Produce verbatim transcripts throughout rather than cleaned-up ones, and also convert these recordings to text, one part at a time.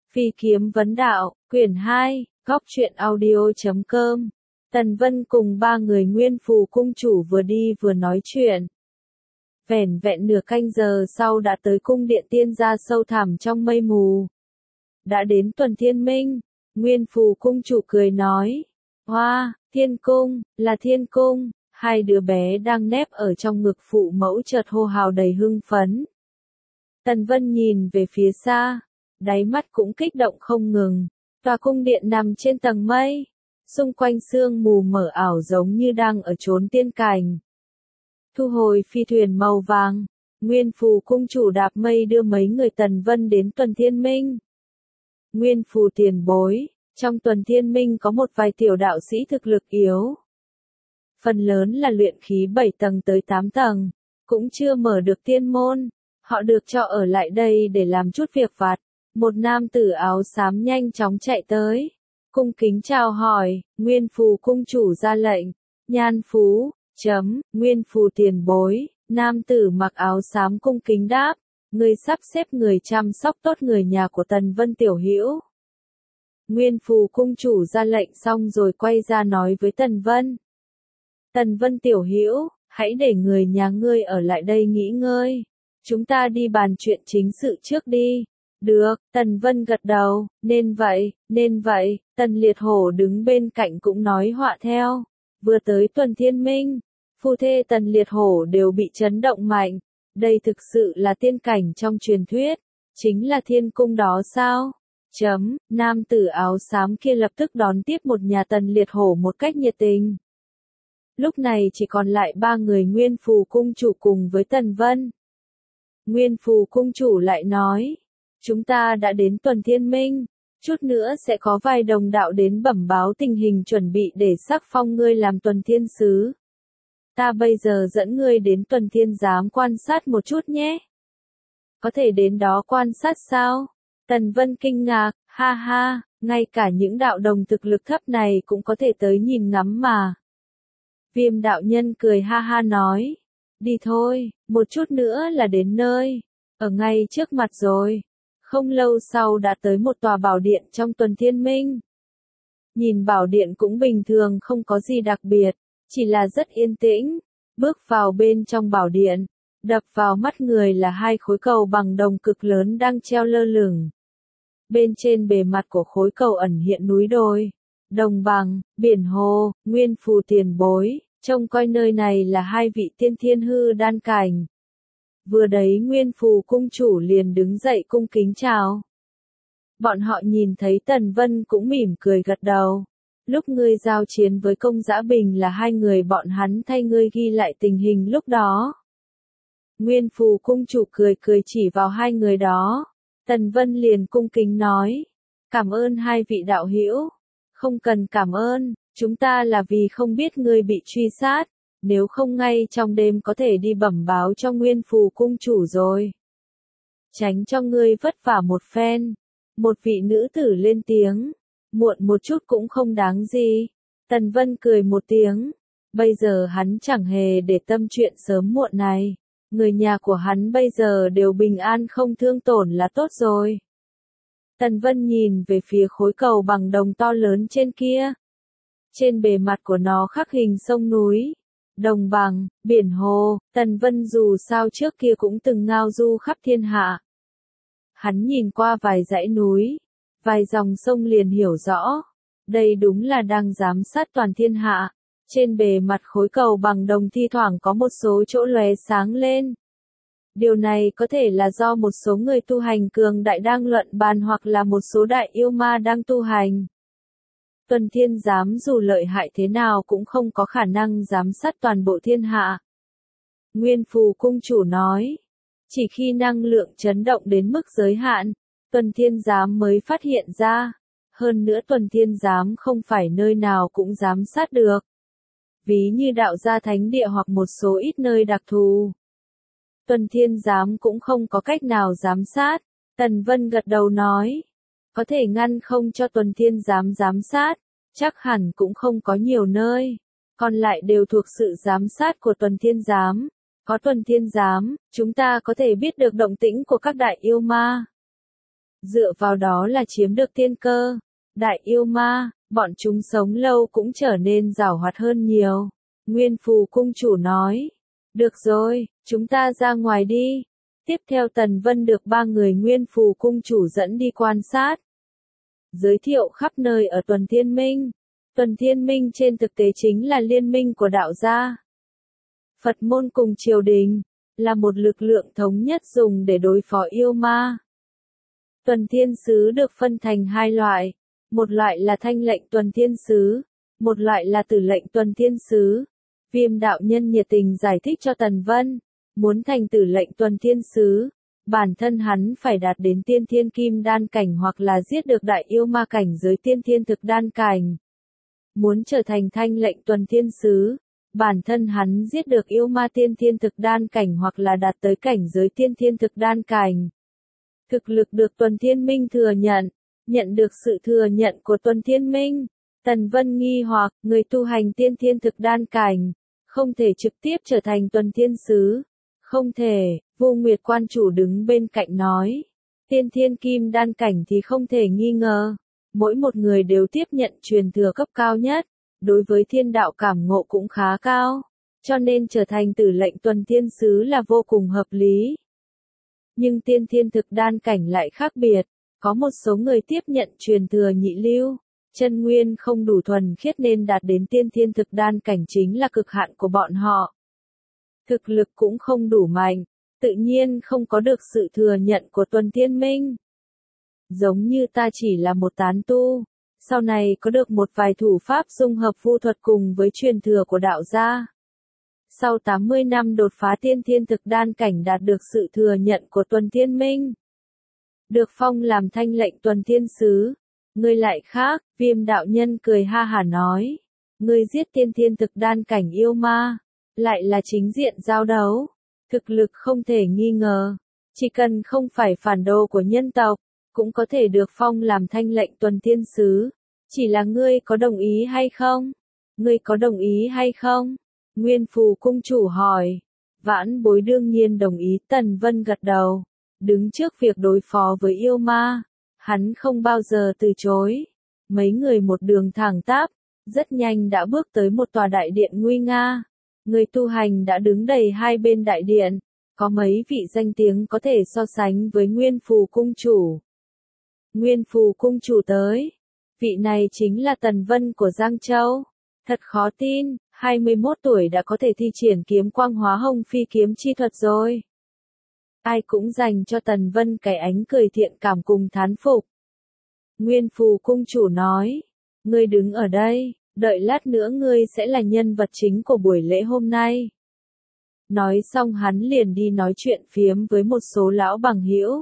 Phi kiếm vấn đạo, quyển hai, góc truyện audio chấm com. Tần Vân cùng ba người Nguyên Phù cung chủ vừa đi vừa nói chuyện. Vẻn vẹn nửa canh giờ sau đã tới cung điện tiên gia sâu thẳm trong mây mù. Đã đến tuần thiên minh, Nguyên Phù cung chủ cười nói. Hoa, thiên cung, là thiên cung, hai đứa bé đang nép ở trong ngực phụ mẫu chợt hô hào đầy hưng phấn. Tần Vân nhìn về phía xa, đáy mắt cũng kích động không ngừng. Tòa cung điện nằm trên tầng mây, xung quanh sương mù mờ ảo giống như đang ở chốn tiên cảnh. Thu hồi phi thuyền màu vàng, Nguyên Phù cung chủ đạp mây đưa mấy người Tần Vân đến tuần thiên minh. Nguyên Phù tiền bối, trong tuần thiên minh có một vài tiểu đạo sĩ thực lực yếu. Phần lớn là luyện khí bảy tầng tới tám tầng, cũng chưa mở được tiên môn. Họ được cho ở lại đây để làm chút việc vặt. Một nam tử áo xám nhanh chóng chạy tới, cung kính chào hỏi. Nguyên Phù cung chủ ra lệnh. Nhan Phú, chấm, Nguyên Phù tiền bối. Nam tử mặc áo xám cung kính đáp. Người sắp xếp người chăm sóc tốt người nhà của Tần Vân tiểu hữu. Nguyên Phù cung chủ ra lệnh xong rồi quay ra nói với Tần Vân. Tần Vân tiểu hữu, hãy để người nhà ngươi ở lại đây nghỉ ngơi. Chúng ta đi bàn chuyện chính sự trước đi. Được, Tần Vân gật đầu, nên vậy, nên vậy. Tần Liệt Hổ đứng bên cạnh cũng nói họa theo. Vừa tới tuần thiên minh, phu thê Tần Liệt Hổ đều bị chấn động mạnh. Đây thực sự là tiên cảnh trong truyền thuyết, chính là thiên cung đó sao? Chấm, nam tử áo xám kia lập tức đón tiếp một nhà Tần Liệt Hổ một cách nhiệt tình. Lúc này chỉ còn lại ba người Nguyên Phù cung chủ cùng với Tần Vân. Nguyên Phù cung chủ lại nói, chúng ta đã đến tuần thiên minh, chút nữa sẽ có vài đồng đạo đến bẩm báo tình hình chuẩn bị để sắc phong ngươi làm tuần thiên sứ. Ta bây giờ dẫn ngươi đến tuần thiên giám quan sát một chút nhé. Có thể đến đó quan sát sao? Tần Vân kinh ngạc, ha ha, ngay cả những đạo đồng thực lực thấp này cũng có thể tới nhìn ngắm mà. Viêm đạo nhân cười ha ha nói, đi thôi, một chút nữa là đến nơi, ở ngay trước mặt rồi. Không lâu sau đã tới một tòa bảo điện trong tuần thiên minh. Nhìn bảo điện cũng bình thường không có gì đặc biệt, chỉ là rất yên tĩnh. Bước vào bên trong bảo điện, đập vào mắt người là hai khối cầu bằng đồng cực lớn đang treo lơ lửng. Bên trên bề mặt của khối cầu ẩn hiện núi đồi, đồng bằng, biển hồ. Nguyên Phù tiền bối, trông coi nơi này là hai vị tiên thiên hư đan cảnh. Vừa đấy Nguyên Phù cung chủ liền đứng dậy cung kính chào. Bọn họ nhìn thấy Tần Vân cũng mỉm cười gật đầu. Lúc ngươi giao chiến với Công Dã Bình là hai người bọn hắn thay ngươi ghi lại tình hình lúc đó. Nguyên Phù cung chủ cười cười chỉ vào hai người đó. Tần Vân liền cung kính nói. Cảm ơn hai vị đạo hữu. Không cần cảm ơn, chúng ta là vì không biết ngươi bị truy sát. Nếu không ngay trong đêm có thể đi bẩm báo cho Nguyên Phù cung chủ rồi. Tránh cho ngươi vất vả một phen. Một vị nữ tử lên tiếng. Muộn một chút cũng không đáng gì. Tần Vân cười một tiếng. Bây giờ hắn chẳng hề để tâm chuyện sớm muộn này. Người nhà của hắn bây giờ đều bình an không thương tổn là tốt rồi. Tần Vân nhìn về phía khối cầu bằng đồng to lớn trên kia. Trên bề mặt của nó khắc hình sông núi, đồng bằng, biển hồ. Tần Vân dù sao trước kia cũng từng ngao du khắp thiên hạ. Hắn nhìn qua vài dãy núi, vài dòng sông liền hiểu rõ. Đây đúng là đang giám sát toàn thiên hạ. Trên bề mặt khối cầu bằng đồng thi thoảng có một số chỗ lóe sáng lên. Điều này có thể là do một số người tu hành cường đại đang luận bàn hoặc là một số đại yêu ma đang tu hành. Tuần thiên giám dù lợi hại thế nào cũng không có khả năng giám sát toàn bộ thiên hạ. Nguyên Phù cung chủ nói, chỉ khi năng lượng chấn động đến mức giới hạn, tuần thiên giám mới phát hiện ra. Hơn nữa tuần thiên giám không phải nơi nào cũng giám sát được. Ví như đạo gia thánh địa hoặc một số ít nơi đặc thù. Tuần thiên giám cũng không có cách nào giám sát. Tần Vân gật đầu nói. Có thể ngăn không cho tuần thiên giám giám sát. Chắc hẳn cũng không có nhiều nơi. Còn lại đều thuộc sự giám sát của tuần thiên giám. Có tuần thiên giám, chúng ta có thể biết được động tĩnh của các đại yêu ma. Dựa vào đó là chiếm được tiên cơ. Đại yêu ma, bọn chúng sống lâu cũng trở nên giàu hoạt hơn nhiều. Nguyên Phù cung chủ nói. Được rồi, chúng ta ra ngoài đi. Tiếp theo Tần Vân được ba người Nguyên Phù cung chủ dẫn đi quan sát. Giới thiệu khắp nơi ở Tuần Thiên Minh. Tuần Thiên Minh trên thực tế chính là liên minh của đạo gia. Phật môn cùng triều đình, là một lực lượng thống nhất dùng để đối phó yêu ma. Tuần Thiên Sứ được phân thành hai loại. Một loại là thanh lệnh Tuần Thiên Sứ, một loại là tử lệnh Tuần Thiên Sứ. Viêm đạo nhân nhiệt tình giải thích cho Tần Vân, muốn thành tử lệnh Tuần Thiên Sứ, bản thân hắn phải đạt đến tiên thiên kim đan cảnh hoặc là giết được đại yêu ma cảnh giới tiên thiên thực đan cảnh. Muốn trở thành thanh lệnh Tuần Thiên Sứ, bản thân hắn giết được yêu ma tiên thiên thực đan cảnh hoặc là đạt tới cảnh giới tiên thiên thực đan cảnh. Thực lực được Tuần Thiên Minh thừa nhận, nhận được sự thừa nhận của Tuần Thiên Minh. Tần Vân nghi hoặc, người tu hành tiên thiên thực đan cảnh, không thể trực tiếp trở thành Tuần Thiên Sứ. Không thể, Vô Nguyệt quan chủ đứng bên cạnh nói. Tiên thiên kim đan cảnh thì không thể nghi ngờ. Mỗi một người đều tiếp nhận truyền thừa cấp cao nhất, đối với thiên đạo cảm ngộ cũng khá cao, cho nên trở thành tử lệnh Tuần Thiên Sứ là vô cùng hợp lý. Nhưng tiên thiên thực đan cảnh lại khác biệt, có một số người tiếp nhận truyền thừa nhị lưu, chân nguyên không đủ thuần khiết nên đạt đến tiên thiên thực đan cảnh chính là cực hạn của bọn họ. Thực lực cũng không đủ mạnh, tự nhiên không có được sự thừa nhận của Tuần Thiên Minh. Giống như ta chỉ là một tán tu, sau này có được một vài thủ pháp dung hợp vu thuật cùng với truyền thừa của đạo gia. Sau tám mươi năm đột phá tiên thiên thực đan cảnh đạt được sự thừa nhận của Tuần Thiên Minh. Được phong làm thanh lệnh Tuần Thiên Sứ. Ngươi lại khác, Viêm đạo nhân cười ha hả nói. Ngươi giết tiên thiên thực đan cảnh yêu ma, lại là chính diện giao đấu. Thực lực không thể nghi ngờ. Chỉ cần không phải phản đồ của nhân tộc, cũng có thể được phong làm thanh lệnh Tuần Thiên Sứ. Chỉ là ngươi có đồng ý hay không? Ngươi có đồng ý hay không? Nguyên Phù cung chủ hỏi. Vãn Bối đương nhiên đồng ý, Tần Vân gật đầu. Đứng trước việc đối phó với yêu ma, hắn không bao giờ từ chối. Mấy người một đường thẳng tắp, rất nhanh đã bước tới một tòa đại điện nguy nga. Người tu hành đã đứng đầy hai bên đại điện, có mấy vị danh tiếng có thể so sánh với Nguyên Phù cung chủ. Nguyên Phù cung chủ tới. Vị này chính là Tần Vân của Giang Châu. Thật khó tin, hai mươi mốt tuổi đã có thể thi triển kiếm quang hóa hồng phi kiếm chi thuật rồi. Ai cũng dành cho Tần Vân cái ánh cười thiện cảm cùng thán phục. Nguyên Phù cung chủ nói, ngươi đứng ở đây, đợi lát nữa ngươi sẽ là nhân vật chính của buổi lễ hôm nay. Nói xong hắn liền đi nói chuyện phiếm với một số lão bằng hữu.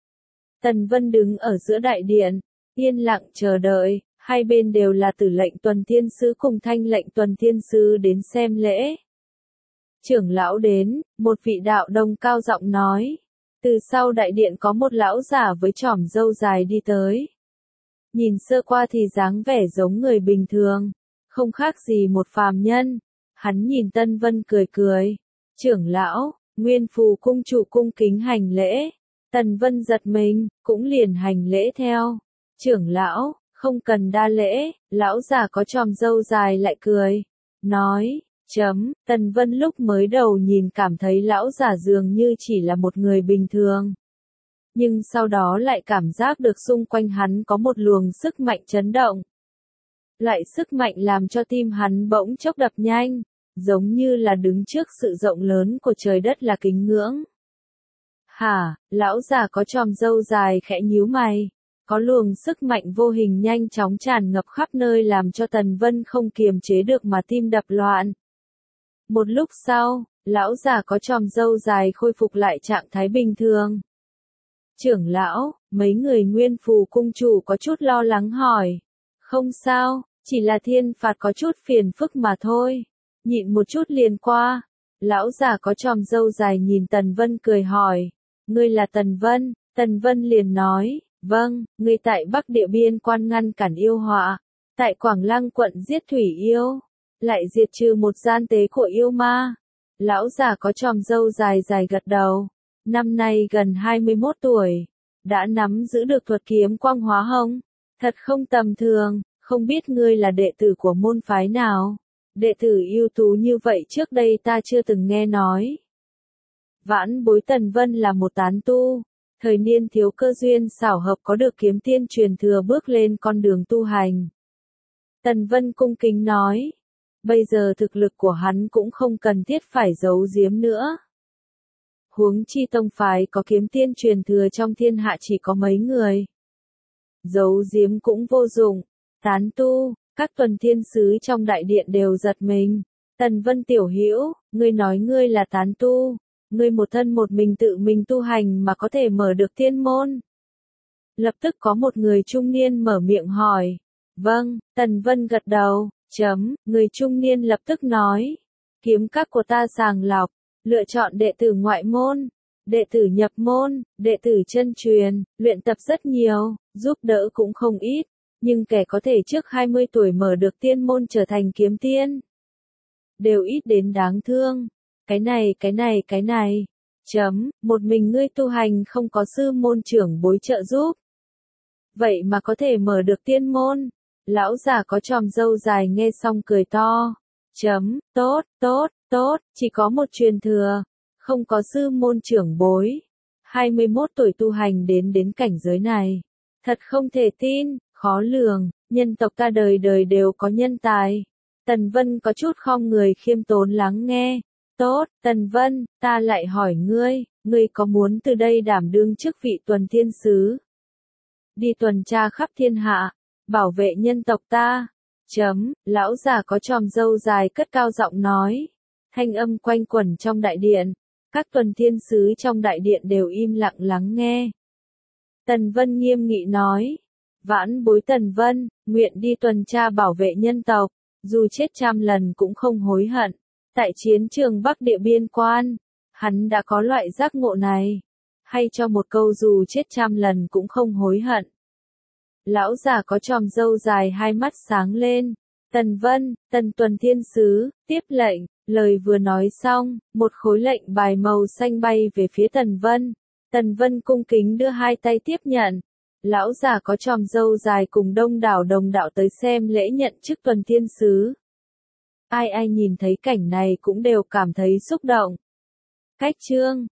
Tần Vân đứng ở giữa đại điện, yên lặng chờ đợi, hai bên đều là tử lệnh Tuần Thiên Sứ cùng thanh lệnh Tuần Thiên Sứ đến xem lễ. Trưởng lão đến, một vị đạo đồng cao giọng nói. Từ sau đại điện có một lão giả với chòm râu dài đi tới. Nhìn sơ qua thì dáng vẻ giống người bình thường, không khác gì một phàm nhân. Hắn nhìn Tân Vân cười cười. Trưởng lão, Nguyên Phù cung chủ cung kính hành lễ. Tần Vân giật mình, cũng liền hành lễ theo. Trưởng lão, không cần đa lễ, lão già có chòm râu dài lại cười. Nói, chấm, Tần Vân lúc mới đầu nhìn cảm thấy lão già dường như chỉ là một người bình thường. Nhưng sau đó lại cảm giác được xung quanh hắn có một luồng sức mạnh chấn động. Loại sức mạnh làm cho tim hắn bỗng chốc đập nhanh, giống như là đứng trước sự rộng lớn của trời đất là kính ngưỡng. Hả, lão già có chòm râu dài khẽ nhíu mày. Có luồng sức mạnh vô hình nhanh chóng tràn ngập khắp nơi làm cho Tần Vân không kiềm chế được mà tim đập loạn. Một lúc sau, lão già có chòm râu dài khôi phục lại trạng thái bình thường. Trưởng lão, mấy người Nguyên Phù cung chủ có chút lo lắng hỏi. Không sao, chỉ là thiên phạt có chút phiền phức mà thôi. Nhịn một chút liền qua. Lão già có chòm râu dài nhìn Tần Vân cười hỏi. Ngươi là Tần Vân? Tần Vân liền nói. Vâng, ngươi tại Bắc Địa Biên quan ngăn cản yêu họa. Tại Quảng Lăng quận giết thủy yêu. Lại diệt trừ một gian tế của yêu ma. Lão già có chòm râu dài dài gật đầu. Năm nay gần hai mươi mốt tuổi. đã nắm giữ được thuật kiếm quang hóa hồng. Thật không tầm thường, không biết ngươi là đệ tử của môn phái nào. Đệ tử ưu tú như vậy trước đây ta chưa từng nghe nói. Vãn bối Tần Vân là một tán tu, thời niên thiếu cơ duyên xảo hợp có được kiếm tiên truyền thừa bước lên con đường tu hành. Tần Vân cung kính nói, bây giờ thực lực của hắn cũng không cần thiết phải giấu giếm nữa. Huống chi tông phái có kiếm tiên truyền thừa trong thiên hạ chỉ có mấy người. Giấu giếm cũng vô dụng, tán tu, các tuần thiên sứ trong đại điện đều giật mình. Tần Vân tiểu hữu, ngươi nói ngươi là tán tu, ngươi một thân một mình tự mình tu hành mà có thể mở được tiên môn. Lập tức có một người trung niên mở miệng hỏi. Vâng, Tần Vân gật đầu, chấm, người trung niên lập tức nói. Kiếm các của ta sàng lọc, lựa chọn đệ tử ngoại môn, đệ tử nhập môn, đệ tử chân truyền, luyện tập rất nhiều, giúp đỡ cũng không ít, nhưng kẻ có thể trước hai mươi tuổi mở được tiên môn trở thành kiếm tiên. Đều ít đến đáng thương. Cái này, cái này, cái này. Chấm, một mình ngươi tu hành không có sư môn trưởng bối trợ giúp. Vậy mà có thể mở được tiên môn. Lão già có chòm râu dài nghe xong cười to. Chấm, tốt, tốt, tốt, chỉ có một truyền thừa. Không có sư môn trưởng bối. hai mươi mốt tuổi tu hành đến đến cảnh giới này. Thật không thể tin, khó lường, nhân tộc ta đời đời đều có nhân tài. Tần Vân có chút khom người khiêm tốn lắng nghe. Tốt, Tần Vân, ta lại hỏi ngươi, ngươi có muốn từ đây đảm đương chức vị tuần thiên sứ? Đi tuần tra khắp thiên hạ, bảo vệ nhân tộc ta. Chấm, lão già có chòm râu dài cất cao giọng nói. Thanh âm quanh quẩn trong đại điện. Các tuần thiên sứ trong đại điện đều im lặng lắng nghe. Tần Vân nghiêm nghị nói. Vãn bối Tần Vân, nguyện đi tuần tra bảo vệ nhân tộc, dù chết trăm lần cũng không hối hận. Tại chiến trường Bắc Địa biên quan, hắn đã có loại giác ngộ này. Hay cho một câu dù chết trăm lần cũng không hối hận. Lão già có chòm râu dài hai mắt sáng lên. Tần Vân, Tần tuần thiên sứ, tiếp lệnh. Lời vừa nói xong, một khối lệnh bài màu xanh bay về phía Tần Vân. Tần Vân cung kính đưa hai tay tiếp nhận. Lão già có chòm râu dài cùng đông đảo đồng đạo tới xem lễ nhận chức tuần thiên sứ. Ai ai nhìn thấy cảnh này cũng đều cảm thấy xúc động. Cách chương